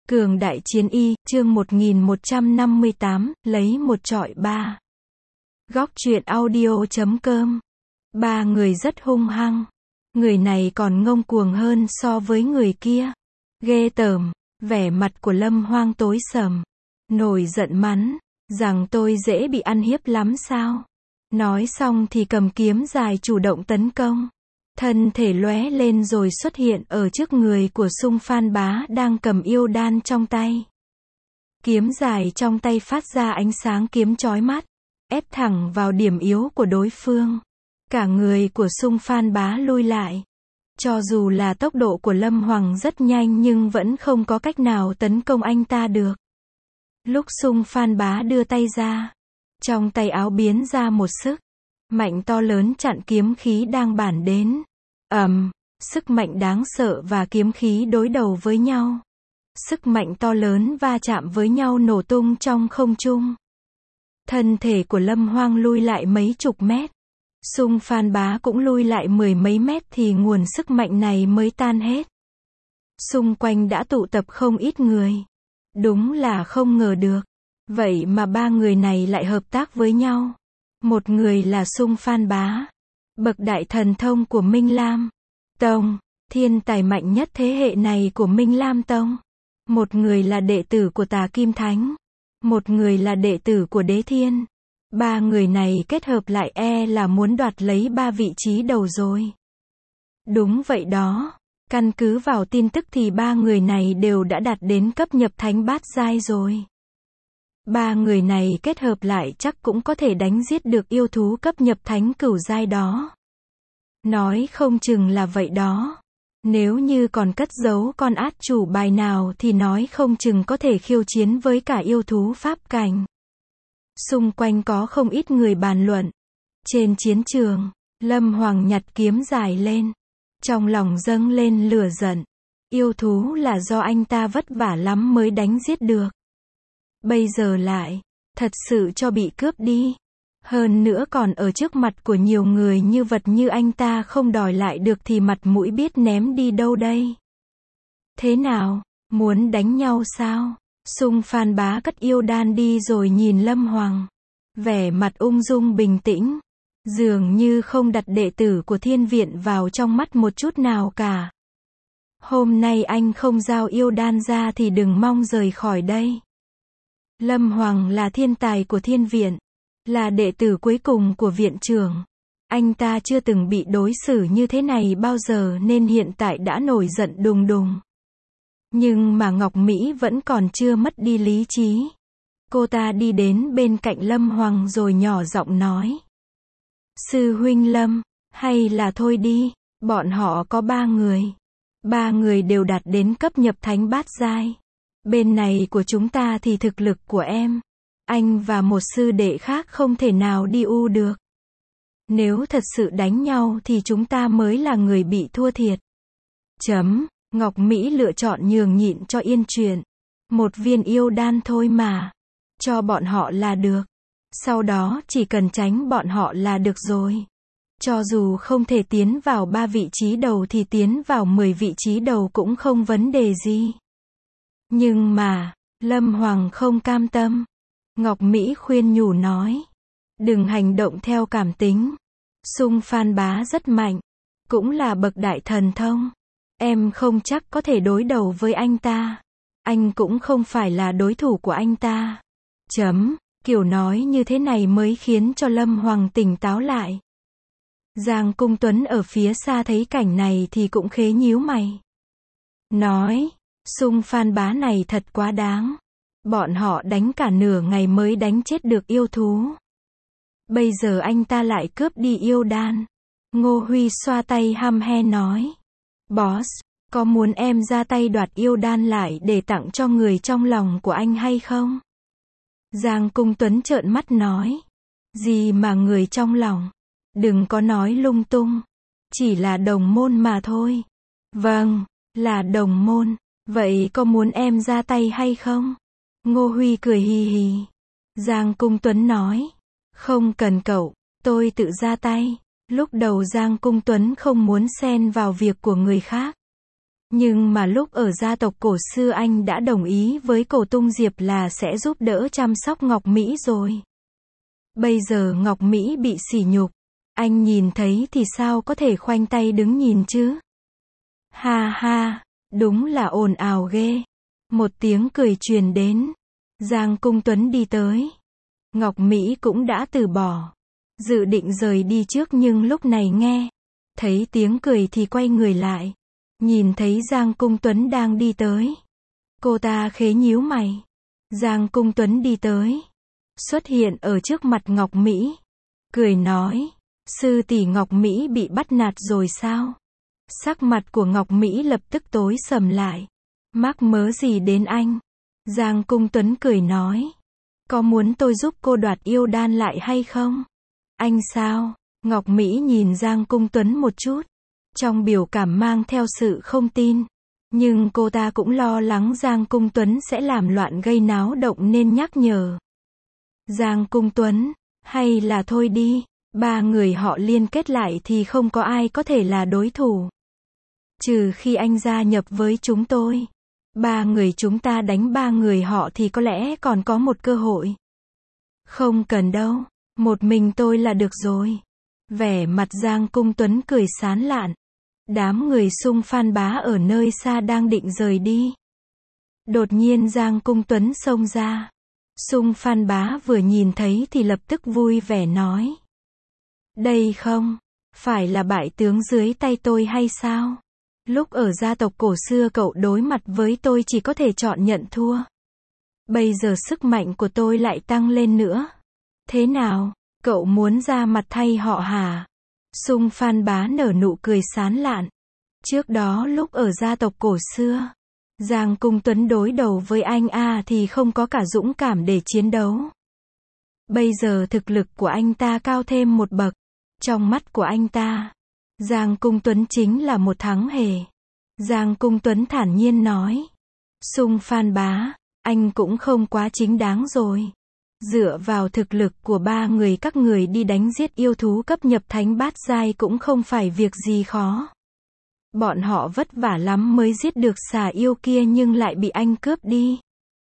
Cường đại chiến y, chương 1158, lấy một trọi ba. Góc truyện audio.com. Ba người rất hung hăng. Người này còn ngông cuồng hơn so với người kia. Ghê tởm. Vẻ mặt của Lâm Hoang tối sầm. Nổi giận mắng, rằng tôi dễ bị ăn hiếp lắm sao? Nói xong thì cầm kiếm dài chủ động tấn công. Thân thể lóe lên rồi xuất hiện ở trước người của Sung Phan Bá đang cầm yêu đan trong tay. Kiếm dài trong tay phát ra ánh sáng kiếm chói mắt, ép thẳng vào điểm yếu của đối phương. Cả người của Sung Phan Bá lui lại. Cho dù là tốc độ của Lâm Hoang rất nhanh nhưng vẫn không có cách nào tấn công anh ta được. Lúc Sung Phan Bá đưa tay ra, trong tay áo biến ra một sức mạnh to lớn chặn kiếm khí đang bản đến. Sức mạnh đáng sợ và kiếm khí đối đầu với nhau. Sức mạnh to lớn va chạm với nhau nổ tung trong không trung. Thân thể của Lâm Hoang lui lại mấy chục mét. Sung Phan Bá cũng lui lại mười mấy mét thì nguồn sức mạnh này mới tan hết. Xung quanh đã tụ tập không ít người. Đúng là không ngờ được. Vậy mà ba người này lại hợp tác với nhau. Một người là Sung Phan Bá, bậc đại thần thông của Minh Lam Tông, thiên tài mạnh nhất thế hệ này của Minh Lam Tông. Một người là đệ tử của Tà Kim Thánh. Một người là đệ tử của Đế Thiên. Ba người này kết hợp lại là muốn đoạt lấy ba vị trí đầu rồi. Đúng vậy đó. Căn cứ vào tin tức thì ba người này đều đã đạt đến cấp nhập thánh bát giai rồi. Ba người này kết hợp lại chắc cũng có thể đánh giết được yêu thú cấp nhập thánh cửu giai đó. Nói không chừng là vậy đó. Nếu như còn cất giấu con át chủ bài nào thì nói không chừng có thể khiêu chiến với cả yêu thú pháp cảnh. Xung quanh có không ít người bàn luận. Trên chiến trường, Lâm Hoang nhặt kiếm dài lên. Trong lòng dâng lên lửa giận. Yêu thú là do anh ta vất vả lắm mới đánh giết được. Bây giờ lại, thật sự cho bị cướp đi. Hơn nữa còn ở trước mặt của nhiều người như vật như anh ta không đòi lại được thì mặt mũi biết ném đi đâu đây. Thế nào, muốn đánh nhau sao? Sung Phan Bá cất yêu đan đi rồi nhìn Lâm Hoang. Vẻ mặt ung dung bình tĩnh. Dường như không đặt đệ tử của thiên viện vào trong mắt một chút nào cả. Hôm nay anh không giao yêu đan ra thì đừng mong rời khỏi đây. Lâm Hoang là thiên tài của thiên viện. Là đệ tử cuối cùng của viện trưởng. Anh ta chưa từng bị đối xử như thế này bao giờ nên hiện tại đã nổi giận đùng đùng. Nhưng mà Ngọc Mỹ vẫn còn chưa mất đi lý trí. Cô ta đi đến bên cạnh Lâm Hoang rồi nhỏ giọng nói. Sư huynh Lâm, hay là thôi đi, bọn họ có ba người. Ba người đều đạt đến cấp nhập thánh bát giai. Bên này của chúng ta thì thực lực của em, anh và một sư đệ khác không thể nào đi được. Nếu thật sự đánh nhau thì chúng ta mới là người bị thua thiệt. Ngọc Mỹ lựa chọn nhường nhịn cho yên chuyện. Một viên yêu đan thôi mà. Cho bọn họ là được. Sau đó chỉ cần tránh bọn họ là được rồi. Cho dù không thể tiến vào 3 vị trí đầu thì tiến vào 10 vị trí đầu cũng không vấn đề gì. Nhưng mà, Lâm Hoang không cam tâm. Ngọc Mỹ khuyên nhủ nói. Đừng hành động theo cảm tính. Sung Phan Bá rất mạnh. Cũng là bậc đại thần thông. Em không chắc có thể đối đầu với anh ta. Anh cũng không phải là đối thủ của anh ta. Kiểu nói như thế này mới khiến cho Lâm Hoang tỉnh táo lại. Giang Cung Tuấn ở phía xa thấy cảnh này thì cũng khế nhíu mày. Nói, Sung Phan Bá này thật quá đáng. Bọn họ đánh cả nửa ngày mới đánh chết được yêu thú. Bây giờ anh ta lại cướp đi yêu đan. Ngô Huy xoa tay hăm he nói. Boss, có muốn em ra tay đoạt yêu đan lại để tặng cho người trong lòng của anh hay không? Giang Cung Tuấn trợn mắt nói. Gì mà người trong lòng? Đừng có nói lung tung. Chỉ là đồng môn mà thôi. Vâng, là đồng môn. Vậy có muốn em ra tay hay không? Ngô Huy cười hì hì. Giang Cung Tuấn nói. Không cần cậu, tôi tự ra tay. Lúc đầu Giang Cung Tuấn không muốn xen vào việc của người khác. Nhưng mà lúc ở gia tộc cổ xưa anh đã đồng ý với Cổ Tung Diệp là sẽ giúp đỡ chăm sóc Ngọc Mỹ rồi. Bây giờ Ngọc Mỹ bị sỉ nhục, anh nhìn thấy thì sao có thể khoanh tay đứng nhìn chứ? Ha ha, đúng là ồn ào ghê. Một tiếng cười truyền đến. Giang Cung Tuấn đi tới. Ngọc Mỹ cũng đã từ bỏ, dự định rời đi trước nhưng lúc này nghe thấy tiếng cười thì quay người lại. Nhìn thấy Giang Cung Tuấn đang đi tới. Cô ta khẽ nhíu mày. Giang Cung Tuấn đi tới, xuất hiện ở trước mặt Ngọc Mỹ. Cười nói, sư tỷ Ngọc Mỹ bị bắt nạt rồi sao? Sắc mặt của Ngọc Mỹ lập tức tối sầm lại. Mắc mớ gì đến anh? Giang Cung Tuấn cười nói, có muốn tôi giúp cô đoạt yêu đan lại hay không? Anh sao? Ngọc Mỹ nhìn Giang Cung Tuấn một chút, trong biểu cảm mang theo sự không tin. Nhưng cô ta cũng lo lắng Giang Cung Tuấn sẽ làm loạn gây náo động nên nhắc nhở. Giang Cung Tuấn, hay là thôi đi, ba người họ liên kết lại thì không có ai có thể là đối thủ. Trừ khi anh gia nhập với chúng tôi. Ba người chúng ta đánh ba người họ thì có lẽ còn có một cơ hội. Không cần đâu, một mình tôi là được rồi. Vẻ mặt Giang Cung Tuấn cười sán lạn. Đám người Sung Phan Bá ở nơi xa đang định rời đi. Đột nhiên Giang Cung Tuấn xông ra. Sung Phan Bá vừa nhìn thấy thì lập tức vui vẻ nói. Đây không phải là bại tướng dưới tay tôi hay sao? Lúc ở gia tộc cổ xưa cậu đối mặt với tôi chỉ có thể chọn nhận thua. Bây giờ sức mạnh của tôi lại tăng lên nữa. Thế nào, cậu muốn ra mặt thay họ hả? Sung Phan Bá nở nụ cười sán lạn. Trước đó lúc ở gia tộc cổ xưa, Giang Cung Tuấn đối đầu với anh thì không có cả dũng cảm để chiến đấu. Bây giờ thực lực của anh ta cao thêm một bậc. Trong mắt của anh ta, Giang Cung Tuấn chính là một thắng hề. Giang Cung Tuấn thản nhiên nói. Sung Phan Bá, anh cũng không quá chính đáng rồi. Dựa vào thực lực của ba người các người đi đánh giết yêu thú cấp nhập thánh bát giai cũng không phải việc gì khó. Bọn họ vất vả lắm mới giết được xà yêu kia nhưng lại bị anh cướp đi.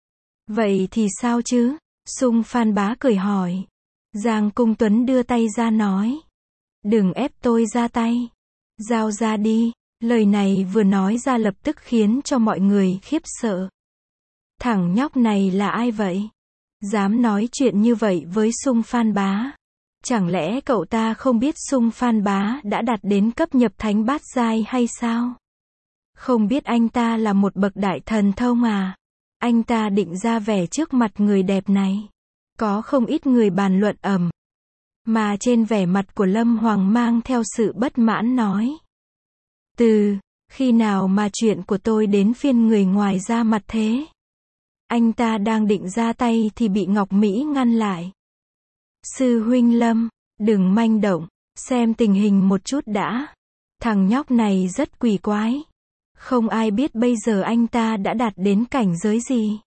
Vậy thì sao chứ? Sung Phan Bá cười hỏi. Giang Cung Tuấn đưa tay ra nói. Đừng ép tôi ra tay. Giao ra đi. Lời này vừa nói ra lập tức khiến cho mọi người khiếp sợ. Thằng nhóc này là ai vậy? Dám nói chuyện như vậy với Sung Phan Bá. Chẳng lẽ cậu ta không biết Sung Phan Bá đã đạt đến cấp nhập thánh bát giai hay sao? Không biết anh ta là một bậc đại thần thông à? Anh ta định ra vẻ trước mặt người đẹp này. Có không ít người bàn luận ầm. Mà trên vẻ mặt của Lâm Hoàng mang theo sự bất mãn nói. Từ khi nào mà chuyện của tôi đến phiên người ngoài ra mặt thế? Anh ta đang định ra tay thì bị Ngọc Mỹ ngăn lại. Sư huynh Lâm, đừng manh động, xem tình hình một chút đã. Thằng nhóc này rất quỷ quái. Không ai biết bây giờ anh ta đã đạt đến cảnh giới gì.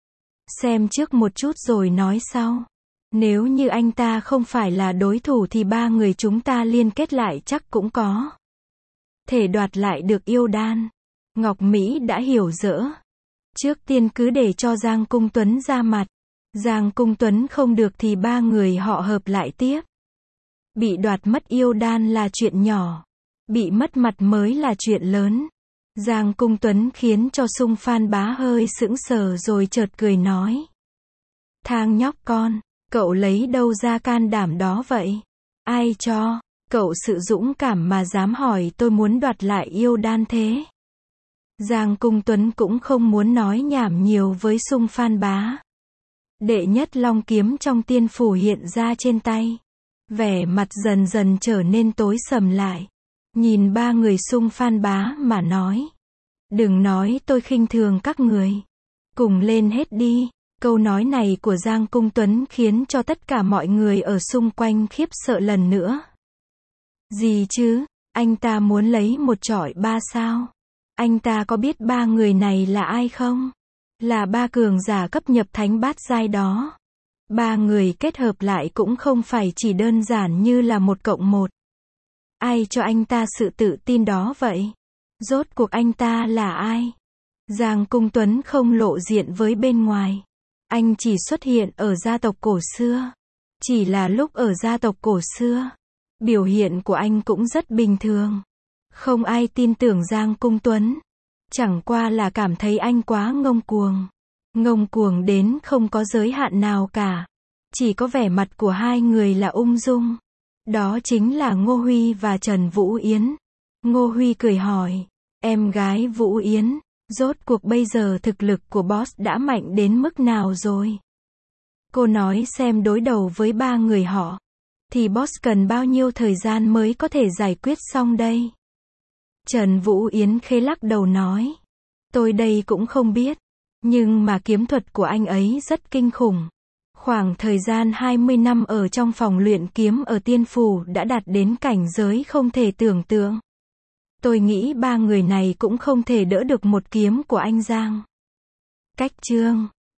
Xem trước một chút rồi nói sau. Nếu như anh ta không phải là đối thủ thì ba người chúng ta liên kết lại chắc cũng có thể đoạt lại được yêu đan. Ngọc Mỹ đã hiểu dỡ. Trước tiên cứ để cho Giang Cung Tuấn ra mặt. Giang Cung Tuấn không được thì ba người họ hợp lại tiếp. Bị đoạt mất yêu đan là chuyện nhỏ. Bị mất mặt mới là chuyện lớn. Giang Cung Tuấn khiến cho Sung Phan Bá hơi sững sờ rồi chợt cười nói. Thằng nhóc con, cậu lấy đâu ra can đảm đó vậy? Ai cho cậu sự dũng cảm mà dám hỏi tôi muốn đoạt lại yêu đan thế? Giang Cung Tuấn cũng không muốn nói nhảm nhiều với Sung Phan Bá. Đệ nhất long kiếm trong tiên phủ hiện ra trên tay. Vẻ mặt dần dần trở nên tối sầm lại. Nhìn ba người Sung Phan Bá mà nói. Đừng nói tôi khinh thường các người. Cùng lên hết đi. Câu nói này của Giang Cung Tuấn khiến cho tất cả mọi người ở xung quanh khiếp sợ lần nữa. Gì chứ? Anh ta muốn lấy một chọi ba sao? Anh ta có biết ba người này là ai không? Là ba cường giả cấp nhập thánh bát giai đó. Ba người kết hợp lại cũng không phải chỉ đơn giản như là 1+1. Ai cho anh ta sự tự tin đó vậy? Rốt cuộc anh ta là ai? Giang Cung Tuấn không lộ diện với bên ngoài. Anh chỉ xuất hiện ở gia tộc cổ xưa. Chỉ là lúc ở gia tộc cổ xưa, biểu hiện của anh cũng rất bình thường. Không ai tin tưởng Giang Cung Tuấn. Chẳng qua là cảm thấy anh quá ngông cuồng. Ngông cuồng đến không có giới hạn nào cả. Chỉ có vẻ mặt của hai người là ung dung. Đó chính là Ngô Huy và Trần Vũ Yến. Ngô Huy cười hỏi, em gái Vũ Yến, rốt cuộc bây giờ thực lực của boss đã mạnh đến mức nào rồi? Cô nói xem đối đầu với ba người họ, thì boss cần bao nhiêu thời gian mới có thể giải quyết xong đây? Trần Vũ Yến khẽ lắc đầu nói, tôi đây cũng không biết, nhưng mà kiếm thuật của anh ấy rất kinh khủng. Khoảng thời gian 20 năm ở trong phòng luyện kiếm ở Tiên Phủ đã đạt đến cảnh giới không thể tưởng tượng. Tôi nghĩ ba người này cũng không thể đỡ được một kiếm của anh Giang. Cách chương